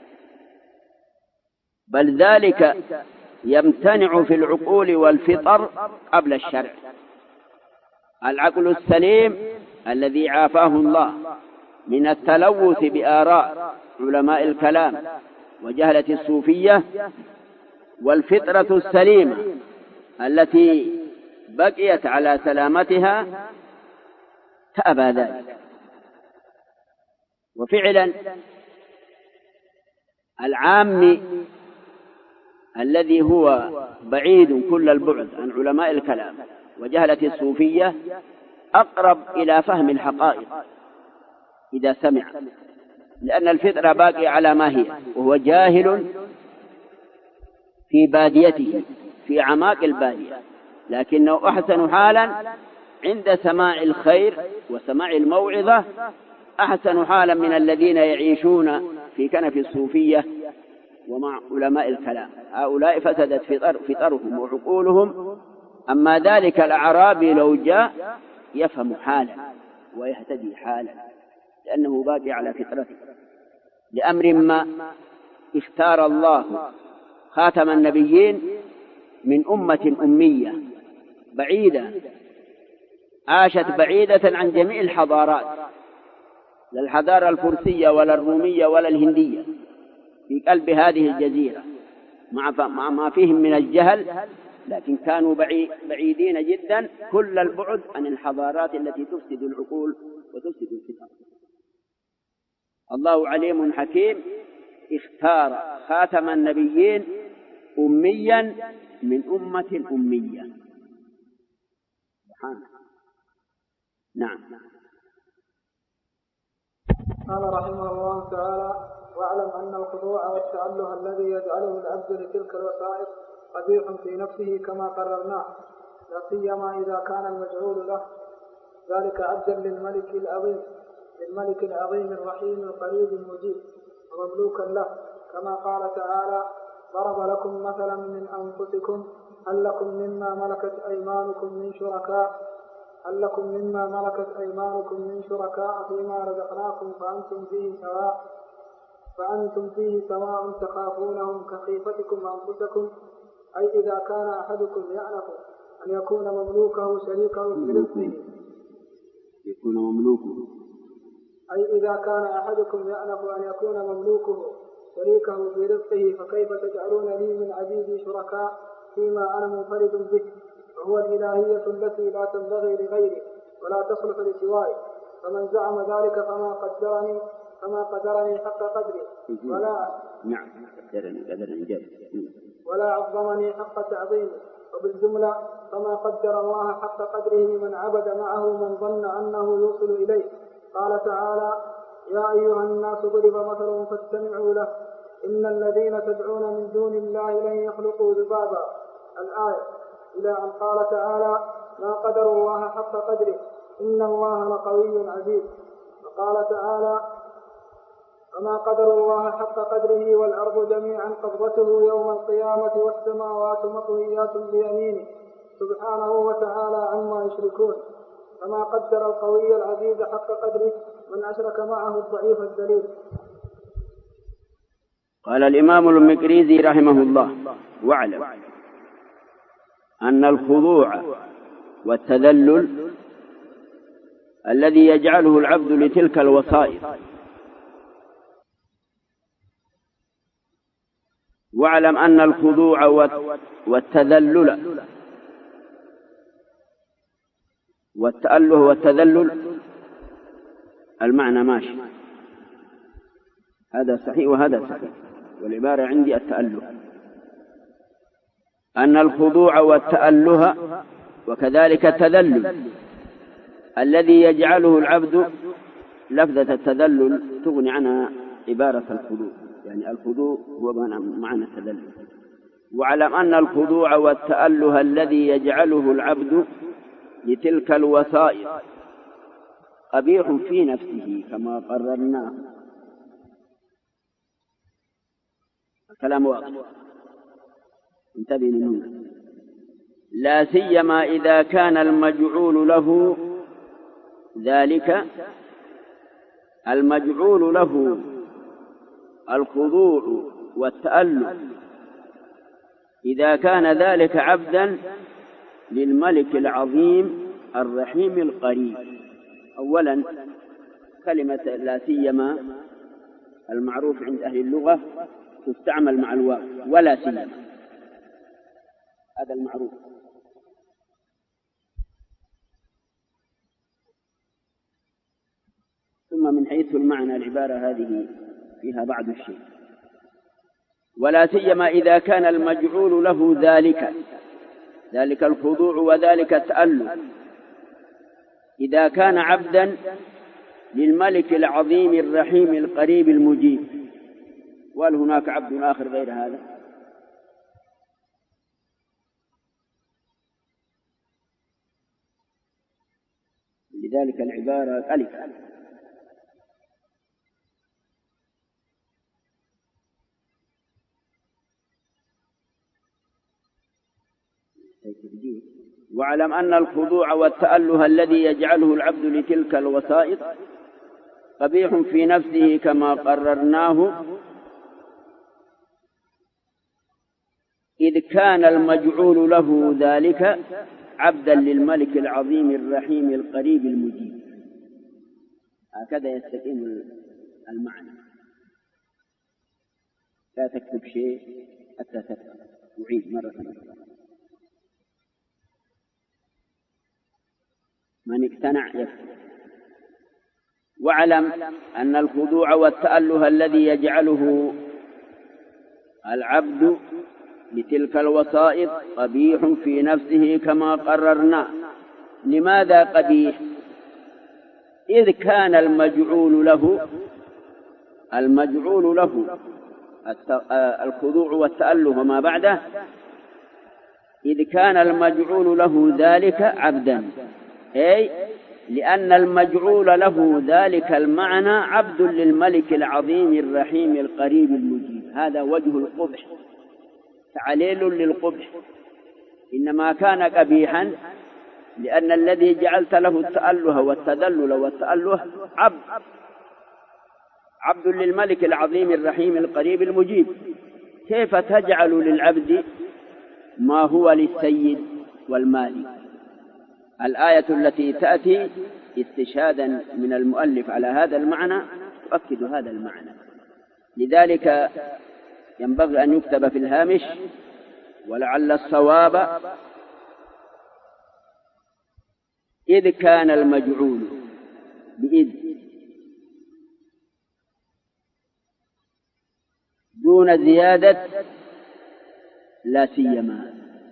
بل ذلك يمتنع في العقول والفطر قبل الشرع. العقل السليم الذي عافاه الله من التلوث بآراء علماء الكلام وجهلة الصوفية، والفطرة السليمة التي بقيت على سلامتها تأبى ذلك. وفعلا العام الذي هو بعيد كل البعد عن علماء الكلام وجهلة الصوفية أقرب إلى فهم الحقائق إذا سمع، لأن الفطرة باقية على ما هي، وهو جاهل في باديته في أعماق البادية، لكنه أحسن حالا عند سماع الخير وسماع الموعظة، أحسن حالا من الذين يعيشون في كنف الصوفية ومع علماء الكلام. هؤلاء فسدت فطرهم وعقولهم. أما ذلك الأعرابي لو جاء يفهم حالا ويهتدي حالا، لأنه باقي على فطرته. لأمر ما اختار الله خاتم النبيين من أمة أمية بعيدة، عاشت بعيدة عن جميع الحضارات، لا الحضارة الفرسية ولا الرومية ولا الهندية، في قلب هذه الجزيرة مع ما فيهم من الجهل، لكن كانوا بعيدين جدا كل البعد عن الحضارات التي تفسد العقول وتفسد الفطر. الله عليم حكيم، اختار خاتم النبيين أميا من أمة أمية. سبحانه. نعم. قال رحمه الله تعالى: واعلم أن الخضوع والتأله الذي يجعله العبد لتلك الوسائط قبيح في نفسه كما قررناه، لا سيما إذا كان المجعول له ذلك عبدا للملك العظيم الرحيم القريب المجيب ومملوكا له، كما قال تعالى: ضرب لكم مثلا من أنفسكم هل لكم مما ملكت أيمانكم من شركاء فيما رزقناكم فأنتم فيه سواء تخافونهم كخيفتكم أنفسكم، أي إذا كان أحدكم يأنف أن يكون مملوكه شريكه في رزقه فكيف تجعلون لي من عبيدي شركاء فيما أنا منفرد به، وهو الإلهية التي لا تنبغي لغيري ولا تصلح لسواي. فمن زعم ذلك فما قدرني حق قدري ولا عظمني حق تعظيمي. وبالجملة فما قدر الله حق قدره من عبد معه من ظن أنه يوصل إليه. قال تعالى: يا أيها الناس ضرب مثل فاستمعوا له إن الذين تدعون من دون الله لن يخلقوا ذبابا، الآية، إلى أن قال تعالى: ما قدر الله حق قدره إن الله لقوي عزيز. وقال تعالى: وما قدر الله حق قدره والأرض جميعا قبضته يوم القيامة والسماوات مطويات بيمينه سبحانه وتعالى عما يشركون. فما قدر القوي العزيز حق قدره من أشرك معه الضعيف الذليل. قال الإمام المقريزي رحمه الله: واعلم أن الخضوع والتذلل الذي يجعله العبد لتلك الوسائط، واعلم أن الخضوع والتذلل والتأله والتذلل المعنى ماشي، هذا صحيح وهذا صحيح، والعبارة عندي التأله، أن الخضوع والتأله وكذلك التذلل الذي يجعله العبد، لفظة التذلل تغني عنها عبارة الخضوع، يعني الخضوع هو معنى التذلل. واعلم أن الخضوع والتأله الذي يجعله العبد لتلك الوسائط قبيح في نفسه كما قررناه. الكلام واضح، انتبه منه، لا سيما إذا كان المجعول له ذلك، المجعول له الخضوع والتأله إذا كان ذلك عبدا للملك العظيم الرحيم القريب. أولا كلمة لا سيما المعروف عند أهل اللغة تستعمل مع الواو، ولا سيما، هذا المعروف. ثم من حيث المعنى العبارة هذه فيها بعض الشيء، ولا سيما إذا كان المجعول له ذلك الخضوع وذلك التأله إذا كان عبدا للملك العظيم الرحيم القريب المجيب. وهل هناك عبد آخر غير هذا؟ لذلك العبارة ألف. واعلم أن الخضوع والتأله الذي يجعله العبد لتلك الوسائط قبيح في نفسه كما قررناه، إذ كان المجعول له ذلك عبدا للملك العظيم الرحيم القريب المجيب. هكذا يستقيم المعنى، لا تكتب شيء حتى تفهم. أعيد مرة أخرى، من اقتنع يكتب. واعلم أن الخضوع والتأله الذي يجعله العبد لتلك الوسائط قبيح في نفسه كما قررنا. لماذا قبيح؟ إذ كان المجعول له الخضوع والتأله وما بعده، إذ كان المجعول له ذلك عبدا، أي لأن المجعول له ذلك المعنى عبد للملك العظيم الرحيم القريب المجيب. هذا وجه القبح، تعليل للقبح، إنما كان قبيحا لأن الذي جعلت له التأله والتذلل والتأله عبد للملك العظيم الرحيم القريب المجيب. كيف تجعل للعبد ما هو للسيد والمالك؟ الآية التي تأتي استشهادا من المؤلف على هذا المعنى تؤكد هذا المعنى. لذلك ينبغي أن يكتب في الهامش ولعل الصواب إذ كان المجعول بإذ دون زيادة لا سيما.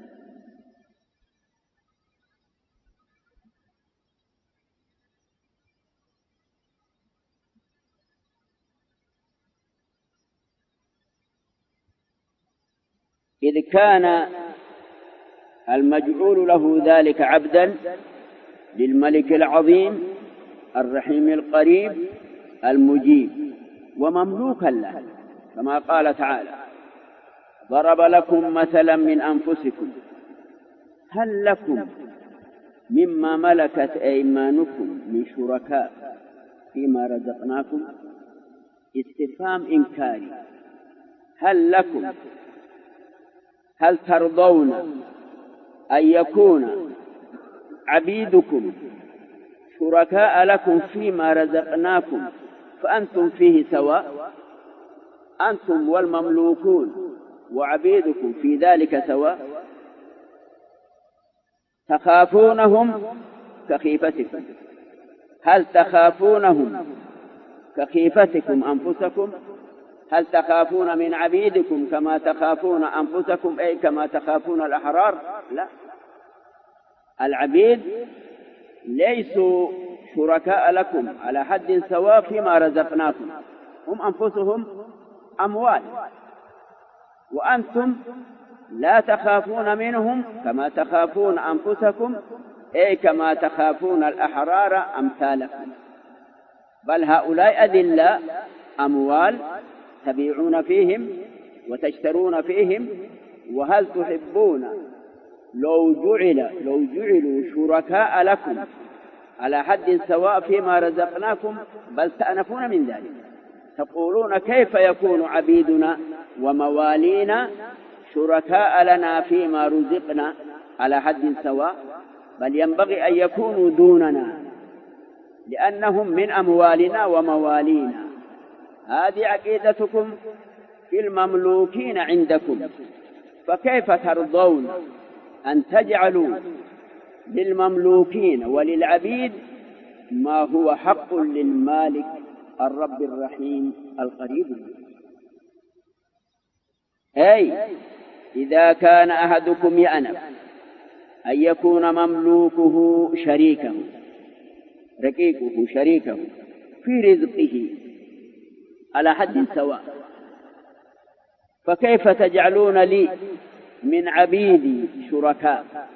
إذ كان المجعول له ذلك عبدا للملك العظيم الرحيم القريب المجيب. ومملوكا له، كما قال تعالى: ضرب لكم مثلا من أنفسكم هل لكم مما ملكت أيمانكم من شركاء فيما رزقناكم. استفهام إنكاري. هل لكم، هل ترضون أن يكون عبيدكم شركاء لكم فيما رزقناكم فأنتم فيه سواء؟ أنتم والمملوكون وعبيدكم في ذلك سواء. تخافونهم كخيفتكم. هل تخافونهم كخيفتكم أنفسكم؟ هل تخافون من عبيدكم كما تخافون أنفسكم، أي كما تخافون الأحرار؟ لا، العبيد ليسوا شركاء لكم على حد سواء فيما رزقناكم، هم أنفسهم أموال، وأنتم لا تخافون منهم كما تخافون أنفسكم، أي كما تخافون الأحرار أمثالكم. بل هؤلاء أذلاء أموال تبيعون فيهم وتشترون فيهم. وهل تحبون لو جعلوا شركاء لكم على حد سواء فيما رزقناكم؟ بل تأنفون من ذلك، تقولون كيف يكون عبيدنا وموالينا شركاء لنا فيما رزقنا على حد سواء؟ بل ينبغي أن يكونوا دوننا لأنهم من أموالنا وموالينا. هذه عقيدتكم في المملوكين عندكم، فكيف ترضون أن تجعلوا للمملوكين وللعبيد ما هو حق للمالك الرب الرحيم القريب؟ أي إذا كان أحدكم يأنف أن يكون مملوكه شريكه، رقيقه شريكه في رزقه على حد سواء، فكيف تجعلون لي من عبيدي شركاء؟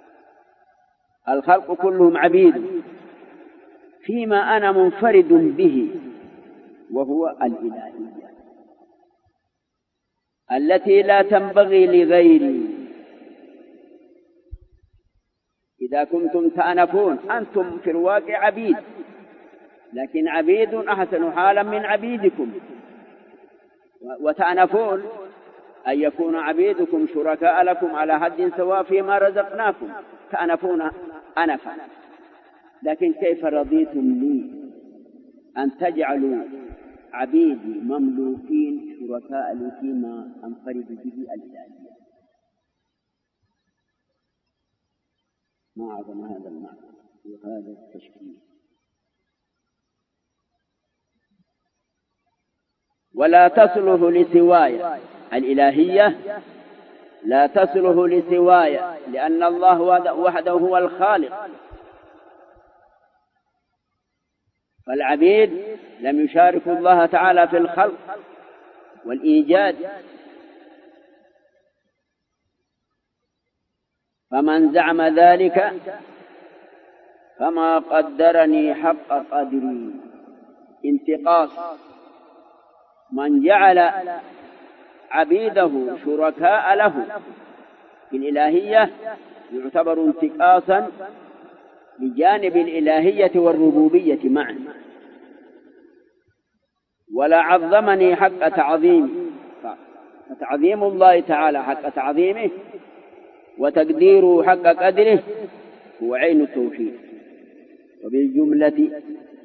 الخلق كلهم عبيد فيما أنا منفرد به، وهو الإلهية التي لا تنبغي لغيري. إذا كنتم تأنفون أنتم في الواقع عبيد، لكن عبيد أحسن حالا من عبيدكم، وتأنفون أن يكون عبيدكم شركاء لكم على حد سواء فيما رزقناكم، تأنفون أنفا. لكن كيف رضيتم لي أن تجعلوا عبيدي مملوكين شركاء لي فيما أنفرد به الإلهية؟ ما أعظم هذا المعنى وهذا التشكيل. ولا تصله لسواي، الإلهية لا تصله لسواي، لأن الله وحده هو الخالق، فالعبيد لم يشاركوا الله تعالى في الخلق والإيجاد. فمن زعم ذلك فما قدرني حق قدري. انتقاص من جعل عبيده شركاء له في الإلهية يعتبر انتقاصا بجانب الإلهية والربوبية معا. ولا عظمني حق تعظيمي، فتعظيم الله تعالى حق تعظيمه وتقديره حق قدره هو عين التوحيد. وبالجملة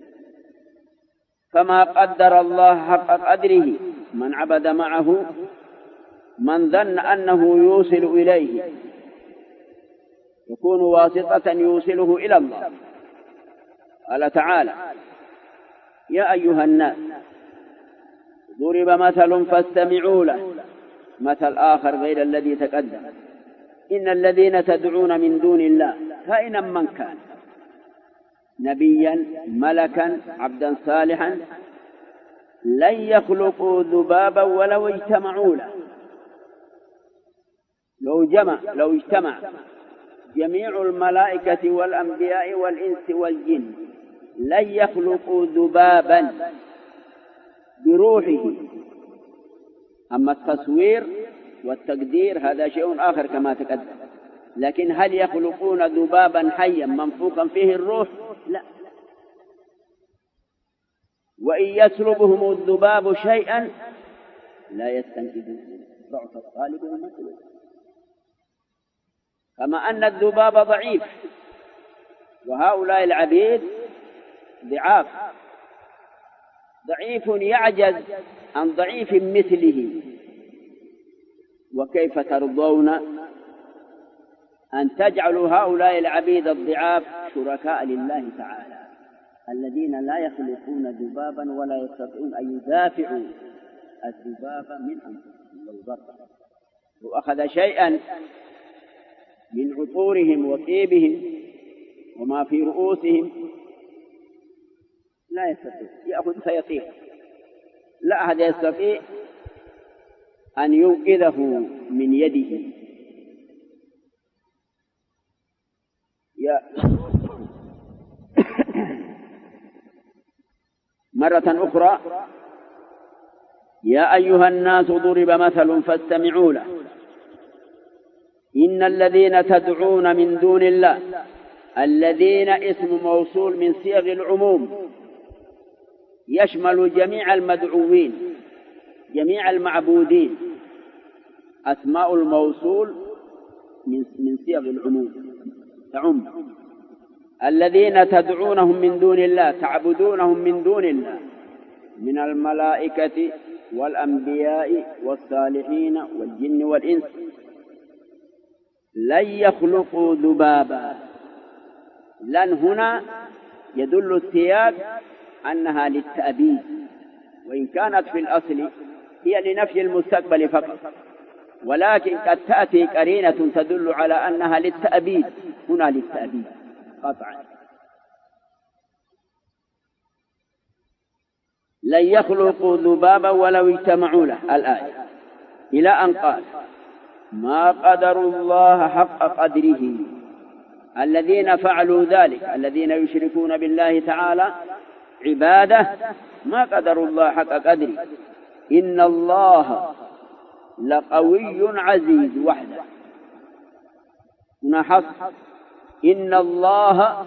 فما قدر الله حق قدره من عبد معه من ظن أنه يوصل إليه، يكون واسطة يوصله إلى الله. قال تعالى: يا أيها الناس ضرب مثل فاستمعوا له، مثل آخر غير الذي تقدم. إن الذين تدعون من دون الله كائنا من كان، نبيا ملكا عبدا صالحا، لن يخلقوا ذبابا ولو اجتمعوا له. لو اجتمع جميع الملائكة والأنبياء والإنس والجن لن يخلقوا ذبابا بروحه. أما التصوير والتقدير هذا شيء آخر كما تقدم. لكن هل يخلقون ذبابا حيا منفوخا فيه الروح؟ لا. وإن يسلبهم الذباب شيئا لا يستنقذون ضعف الطالب والمطلوب. كما أن الذباب ضعيف وهؤلاء العبيد ضعاف، ضعيف يعجز عن ضعيف مثله. وكيف ترضون أن تجعلوا هؤلاء العبيد الضعاف شركاء لله تعالى الذين لا يخلقون ذبابا ولا يستطيعون أن يدافعوا الذباب من أنفسهم لو ضربه وأخذ شيئا من عطورهم وطيبهم وما في رؤوسهم لا يستطيع يأخذ فيطير. لا أحد يستطيع أن ينقذه من يده. مرة أخرى: يا أيها الناس ضرب مثل فاستمعوا له إن الذين تدعون من دون الله، الذين اسم موصول من صيغ العموم يشمل جميع المدعوين جميع المعبودين. أسماء الموصول من صيغ العموم تعم. الذين تدعونهم من دون الله تعبدونهم من دون الله من الملائكة والأنبياء والصالحين والجن والإنس لن يخلقوا ذبابا. لن هنا يدل السياق أنها للتأبيد، وإن كانت في الأصل هي لنفي المستقبل فقط، ولكن قد تأتي قرينة تدل على أنها للتأبيد. هنا للتأبيد قطعا. لن يخلقوا ذبابا ولو اجتمعوا له الآية، إلى أن قال: ما قدروا الله حق قدره. الذين فعلوا ذلك الذين يشركون بالله تعالى عباده ما قدروا الله حق قدره. إن الله لقوي عزيز وحده. هنا حصر. إن الله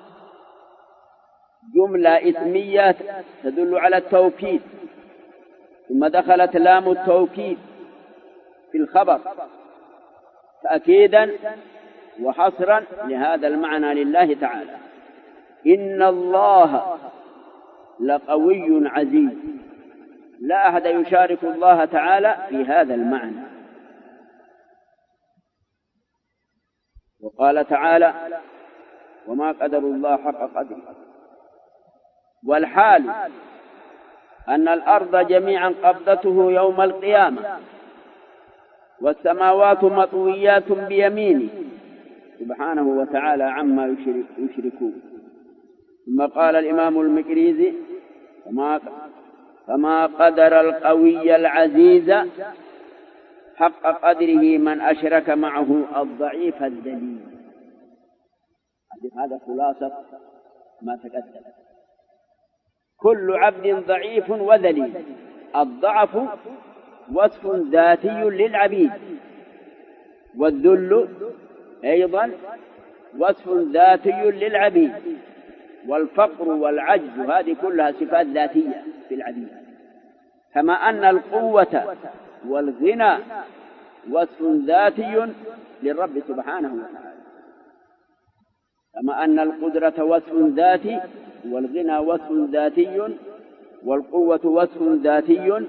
جملة اسمية تدل على التوكيد، ثم دخلت لام التوكيد في الخبر تأكيدا وحصرا لهذا المعنى لله تعالى. إن الله لقوي عزيز. لا أحد يشارك الله تعالى في هذا المعنى. وقال تعالى: وما قدروا الله حق قدره. والحال أن الأرض جميعا قبضته يوم القيامة، والسماوات مطويات بيمينه سبحانه وتعالى عما يشركون. ثم قال الإمام المقريزي: فما قدر القوي العزيز حق قدره من أشرك معه الضعيف الذليل. هذا خلاصة ما تقدم. كل عبد ضعيف وذليل. الضعف وصف ذاتي للعبيد، والذل أيضا وصف ذاتي للعبيد، والفقر والعجز هذه كلها صفات ذاتية في العبيد. كما أن القوة والغنى وصف ذاتي للرب سبحانه وتعالى. كما أن القدرة وصف ذاتي، والغنى وصف ذاتي، والقوة وصف ذاتي.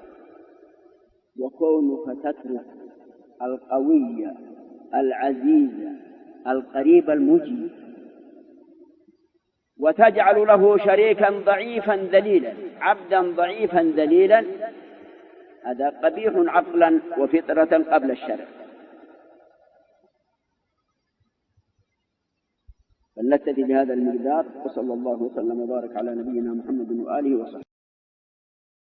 وكونك تترك القوي العزيز القريب المجيب وتجعل له شريكا ضعيفا ذليلا، عبدا ضعيفا ذليلا، هذا قبيح عقلا وفطرة قبل الشرع. فلنكتفي بهذا المقدار، وصلى الله وسلم وبارك على نبينا محمد وآله وصحبه.